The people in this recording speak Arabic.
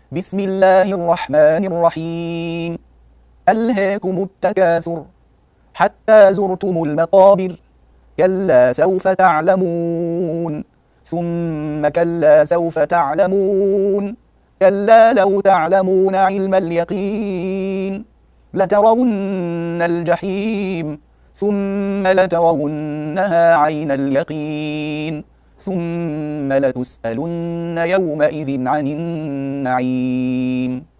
بسم الله الرحمن الرحيم. ألهاكم التكاثر حتى زرتم المقابر. كلا سوف تعلمون ثم كلا سوف تعلمون. كلا لو تعلمون علم اليقين لترون الجحيم ثم لترونها عين اليقين ثم لتسألن يومئذ عن النعيم.